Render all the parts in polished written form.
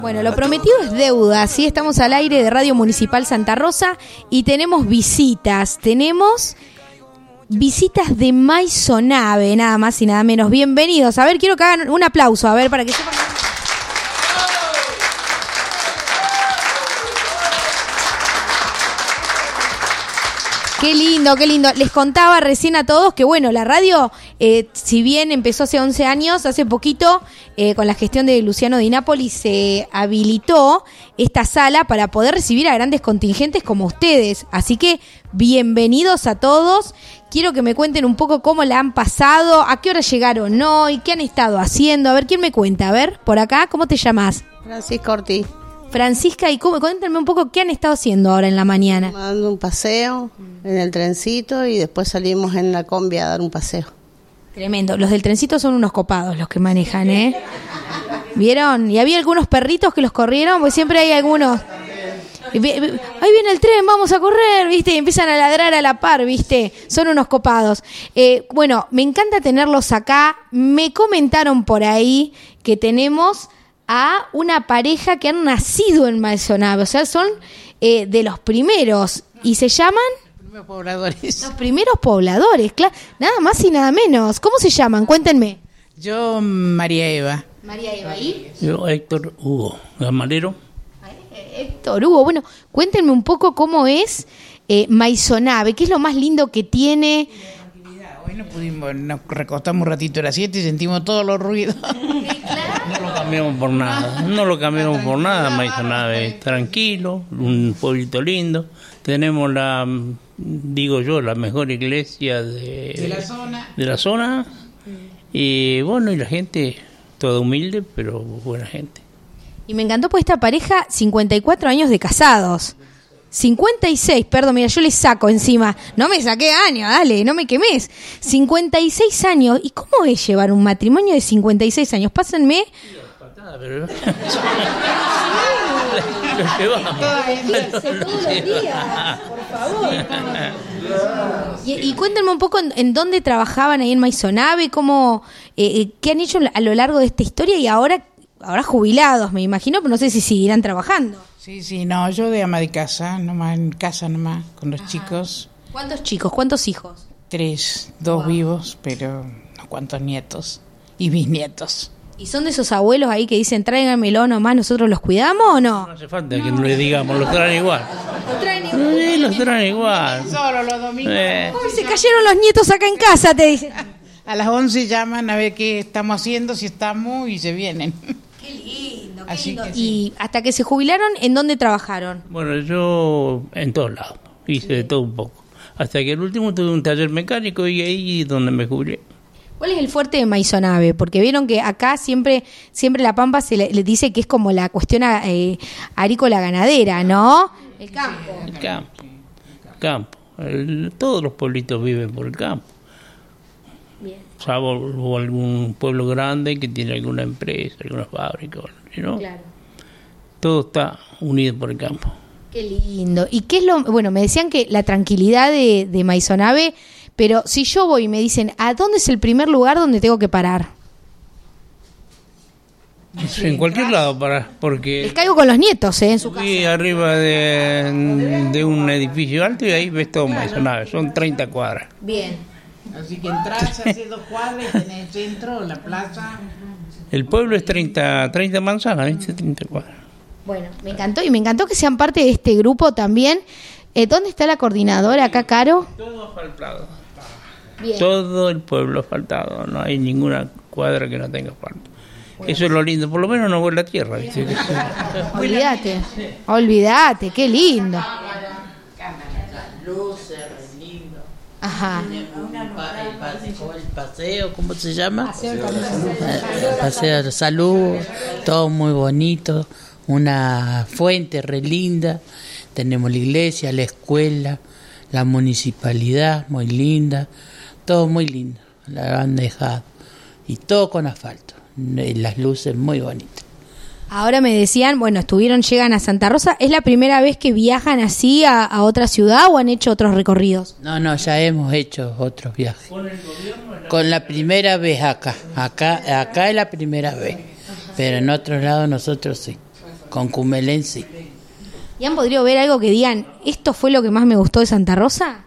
Bueno, lo prometido es deuda, ¿sí? Estamos al aire de Radio Municipal Santa Rosa y tenemos visitas. Tenemos visitas de Maisonave, nada más y nada menos. Bienvenidos. A ver, quiero que hagan un aplauso, a ver, para que sepan. Qué lindo, qué lindo. Les contaba recién a todos que, bueno, la radio, si bien empezó hace 11 años, hace poquito, con la gestión de Luciano Di Napoli, se habilitó esta sala para poder recibir a grandes contingentes como ustedes. Así que, bienvenidos a todos. Quiero que me cuenten un poco cómo la han pasado, a qué hora llegaron hoy, qué han estado haciendo. A ver, ¿quién me cuenta? A ver, por acá, ¿cómo te llamas? Francisca Ortiz. Francisca, y cuéntame un poco qué han estado haciendo ahora en la mañana. Dando un paseo en el trencito y después salimos en la combi a dar un paseo. Tremendo. Los del trencito son unos copados los que manejan, ¿eh? ¿Vieron? Y había algunos perritos que los corrieron, porque siempre hay algunos. Ahí viene el tren, vamos a correr, ¿viste? Y empiezan a ladrar a la par, ¿viste? Son unos copados. Bueno, me encanta tenerlos acá. Me comentaron por ahí que tenemos a una pareja que han nacido en Maisonave, o sea, son de los primeros, y se llaman... Los primeros pobladores. Los primeros pobladores, claro, nada más y nada menos. ¿Cómo se llaman? Cuéntenme. Yo, María Eva. María Eva, ¿y? Yo, Héctor Hugo Gamalero. Héctor Hugo, bueno, cuéntenme un poco cómo es Maisonave, qué es lo más lindo que tiene... Hoy nos recostamos un ratito a las 7 y sentimos todos los ruidos. No lo cambiamos por nada, Maisonave. Tranquilo, un pueblito lindo. Tenemos la mejor iglesia de la zona. Y bueno, y la gente, toda humilde, pero buena gente. Y me encantó pues esta pareja, 54 años de casados. 56, perdón, mira, yo les saco encima. No me saqué años, dale, no me quemes. 56 años. ¿Y cómo es llevar un matrimonio de 56 años? Pásenme. Pero... todos los días, por favor. Y cuéntenme un poco en dónde trabajaban ahí en Maisonave, cómo, qué han hecho a lo largo de esta historia y ahora jubilados, me imagino, pero no sé si seguirán trabajando. Sí, no, yo de ama de casa, en casa nomás, con los chicos. ¿Cuántos chicos? ¿Cuántos hijos? 3, 2 vivos, pero no cuántos nietos y bisnietos. ¿Y son de esos abuelos ahí que dicen, tráiganmelo nomás, nosotros los cuidamos o no? No hace falta que no le digamos, los traen igual. Los traen igual. Solo los domingos. Uy, se cayeron los nietos acá en casa, te dicen. A las 11 llaman a ver qué estamos haciendo, si estamos, y se vienen. Qué lindo, qué Así lindo. Que Y sí. hasta que se jubilaron, ¿en dónde trabajaron? Bueno, yo en todos lados, hice de todo un poco. Hasta que el último tuve un taller mecánico y ahí es donde me jubilé. ¿Cuál es el fuerte de Maisonave? Porque vieron que acá siempre La Pampa se le dice que es como la cuestión agrícola ganadera, ¿no? El campo. El campo. Todos los pueblitos viven por el campo. Bien. Salvo algún pueblo grande que tiene alguna empresa, alguna fábrica, ¿no? Claro. Todo está unido por el campo. Qué lindo. ¿Y qué es lo...? Bueno, me decían que la tranquilidad de Maisonave, pero si yo voy y me dicen, ¿a dónde es el primer lugar donde tengo que parar? En cualquier lado porque... Les caigo con los nietos, en su casa. Fui arriba de un edificio alto y ahí ves todo Maisonave, son 30 cuadras. Bien. Así que entras, haces 2 cuadras y tenés el centro, la plaza. El pueblo es 30 manzanas, ¿viste? 30 cuadras. Bueno, me encantó que sean parte de este grupo también. ¿Dónde está la coordinadora acá, Caro? Todo asfaltado. Bien. Todo el pueblo asfaltado, no hay ninguna cuadra que no tenga asfalto. Eso es lo lindo, por lo menos no huele la tierra, ¿viste? Olvídate, qué lindo. Luces, lindo. Ajá. El paseo, ¿cómo se llama? Paseo de salud, todo muy bonito, una fuente re linda, tenemos la iglesia, la escuela, la municipalidad, muy linda, todo muy lindo, la han dejado, y todo con asfalto, y las luces muy bonitas. Ahora me decían, bueno, llegan a Santa Rosa. ¿Es la primera vez que viajan así a otra ciudad o han hecho otros recorridos? No, ya hemos hecho otros viajes. Con la primera vez acá es la primera vez, pero en otros lados nosotros sí. con Cumelén sí. ¿Y han podido ver algo que digan, esto fue lo que más me gustó de Santa Rosa?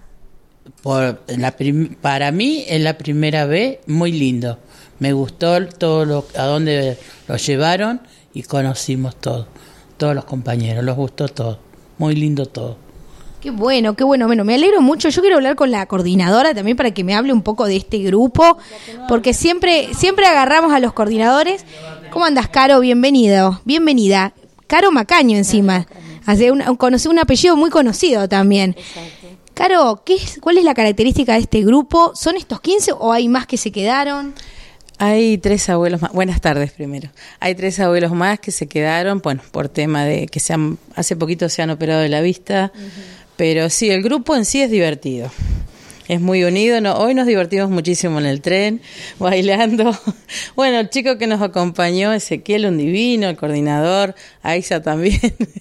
Para mí, en la primera vez, muy lindo. Me gustó todo a dónde lo llevaron y conocimos todo. Todos los compañeros, los gustó todo. Muy lindo todo. Qué bueno, qué bueno. Bueno, me alegro mucho. Yo quiero hablar con la coordinadora también para que me hable un poco de este grupo, porque siempre agarramos a los coordinadores. ¿Cómo andas, Caro? Bienvenida. Caro Macaño encima. Conocí un apellido muy conocido también. Exacto. Caro, ¿cuál es la característica de este grupo? ¿Son estos 15 o hay más que se quedaron? Hay 3 abuelos más. Buenas tardes primero. Hay 3 abuelos más que se quedaron, bueno, por tema de que hace poquito se han operado de la vista, pero sí, el grupo en sí es divertido. Es muy unido. Hoy nos divertimos muchísimo en el tren, bailando. Bueno, el chico que nos acompañó, Ezequiel, un divino, el coordinador, Aixa también.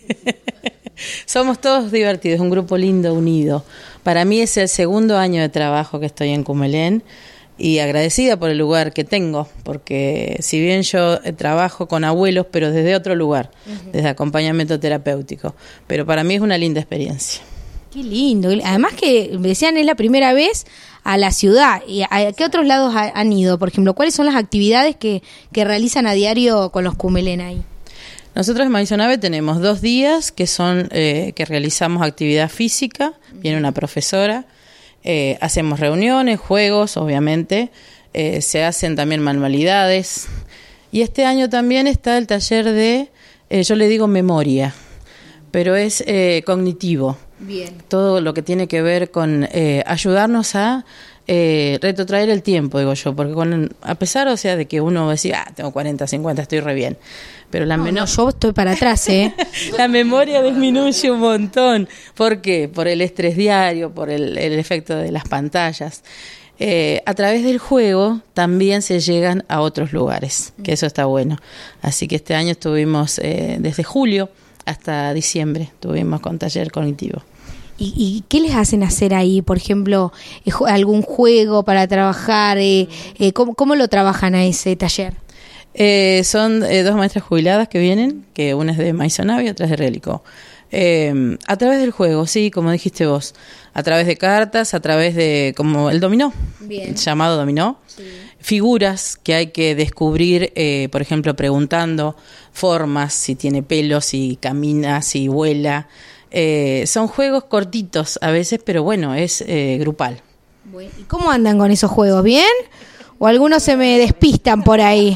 Somos todos divertidos, un grupo lindo, unido. Para mí es el 2º año de trabajo que estoy en Cumelén y agradecida por el lugar que tengo, porque si bien yo trabajo con abuelos, pero desde otro lugar, desde acompañamiento terapéutico, pero para mí es una linda experiencia. Qué lindo. Además que decían es la primera vez a la ciudad. ¿Y a qué otros lados han ido? Por ejemplo, ¿cuáles son las actividades que realizan a diario con los Cumelén ahí? Nosotros en Maisonave tenemos 2 días que son que realizamos actividad física, viene una profesora, hacemos reuniones, juegos, obviamente, se hacen también manualidades y este año también está el taller de, yo le digo memoria, pero es cognitivo. Bien. Todo lo que tiene que ver con ayudarnos a retrotraer el tiempo, digo yo, porque a pesar, o sea, de que uno va a decir, tengo 40, 50, estoy re bien, pero no, yo estoy para atrás, la memoria disminuye un montón. ¿Por qué? Por el estrés diario, por el efecto de las pantallas. A través del juego también se llegan a otros lugares, que eso está bueno. Así que este año estuvimos desde julio hasta diciembre, estuvimos con taller cognitivo. ¿Y qué les hacen hacer ahí? Por ejemplo, algún juego para trabajar, ¿cómo lo trabajan a ese taller? Son 2 maestras jubiladas que vienen, que una es de Maisonave y otra es de Rélico. A través del juego, sí, como dijiste vos, a través de cartas, a través de como el dominó, bien, llamado dominó, sí. Figuras que hay que descubrir, por ejemplo, preguntando formas, si tiene pelo, si camina, si vuela. Son juegos cortitos a veces, pero bueno, es grupal. Bueno, ¿y cómo andan con esos juegos? ¿Bien? ¿O algunos se me despistan por ahí?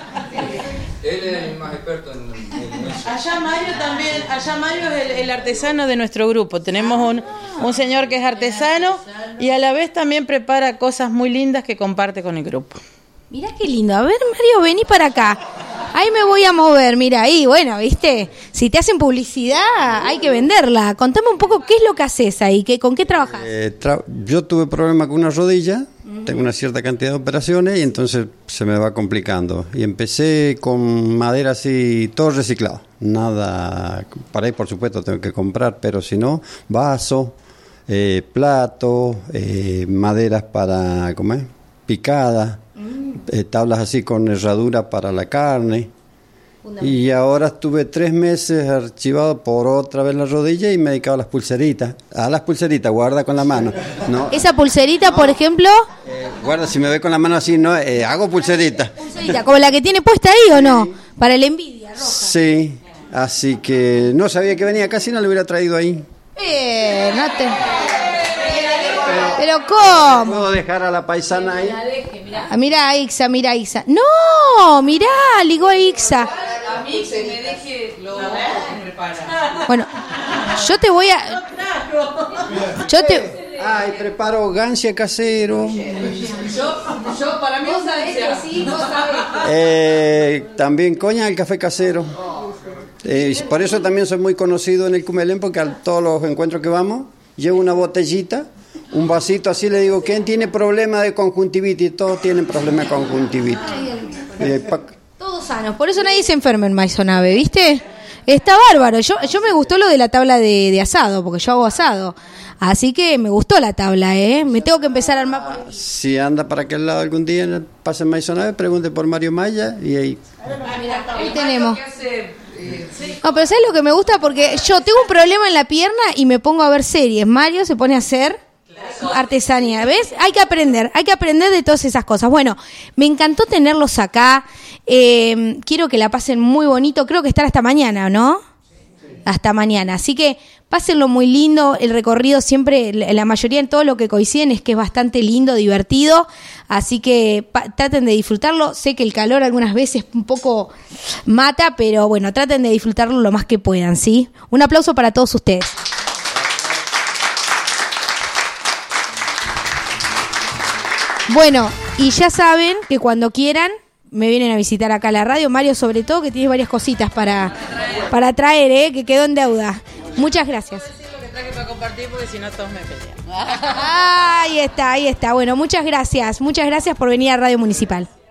Él es el más experto en eso. Allá Mario es el artesano de nuestro grupo. Tenemos un señor que es artesano y a la vez también prepara cosas muy lindas que comparte con el grupo. Mirá qué lindo. A ver, Mario, vení para acá. Ahí me voy a mover, mira, ahí, bueno, ¿viste? Si te hacen publicidad, hay que venderla. Contame un poco qué es lo que haces ahí, ¿con qué trabajas? Yo tuve problemas con una rodilla, tengo una cierta cantidad de operaciones y entonces se me va complicando. Y empecé con madera así, todo reciclado. Nada, para ahí por supuesto tengo que comprar, pero si no, vaso, plato, maderas para comer, picada. Tablas así con herradura para la carne. Y ahora estuve 3 meses archivado por otra vez la rodilla y me dedicaba a las pulseritas. A las pulseritas, guarda con la mano. No, esa pulserita, por ejemplo. Guarda, si me ve con la mano así, no, hago pulseritas. Pulserita, como la que tiene puesta ahí o no, para la envidia roja. Sí, así que no sabía que venía, casi no lo hubiera traído ahí. No te... Pero ¿cómo? ¿Puedo dejar a la paisana ahí? Mira a Ixa, mira a Ixa. No, mirá, ligó a Ixa. A mí que me deje lo prepara. Bueno, yo te voy a... Ay, preparo gancia casero. Yo para mí vos sabés que sí, vos sabés. También coña el café casero. Por eso también soy muy conocido en el Cumelén, porque a todos los encuentros que vamos, llevo una botellita, un vasito así, le digo, ¿quién tiene problema de conjuntivitis? Todos tienen problema de conjuntivitis. Todos sanos, por eso nadie se enferma en Maisonave, ¿viste? Está bárbaro. Yo me gustó lo de la tabla de asado, porque yo hago asado. Así que me gustó la tabla, me tengo que empezar a armar. Si anda para aquel lado algún día, pase en Maisonave, pregunte por Mario Maya y ahí. Ahí tenemos. Que hace No, pero ¿sabes lo que me gusta? Porque yo tengo un problema en la pierna y me pongo a ver series. Mario se pone a hacer artesanía, ¿ves? Hay que aprender de todas esas cosas. Bueno, me encantó tenerlos acá. Quiero que la pasen muy bonito. Creo que estar hasta mañana, ¿no? Hasta mañana. Así que pásenlo muy lindo. El recorrido siempre, la mayoría en todo lo que coinciden es que es bastante lindo, divertido. Así que traten de disfrutarlo. Sé que el calor algunas veces un poco mata, pero bueno, traten de disfrutarlo lo más que puedan, ¿sí? Un aplauso para todos ustedes. Bueno, y ya saben que cuando quieran me vienen a visitar acá a la radio. Mario, sobre todo, que tiene varias cositas para traer, que quedó en deuda. Muchas gracias. Lo que traje para compartir porque si no todos me pelean. Ahí está. Bueno, muchas gracias por venir a Radio Municipal.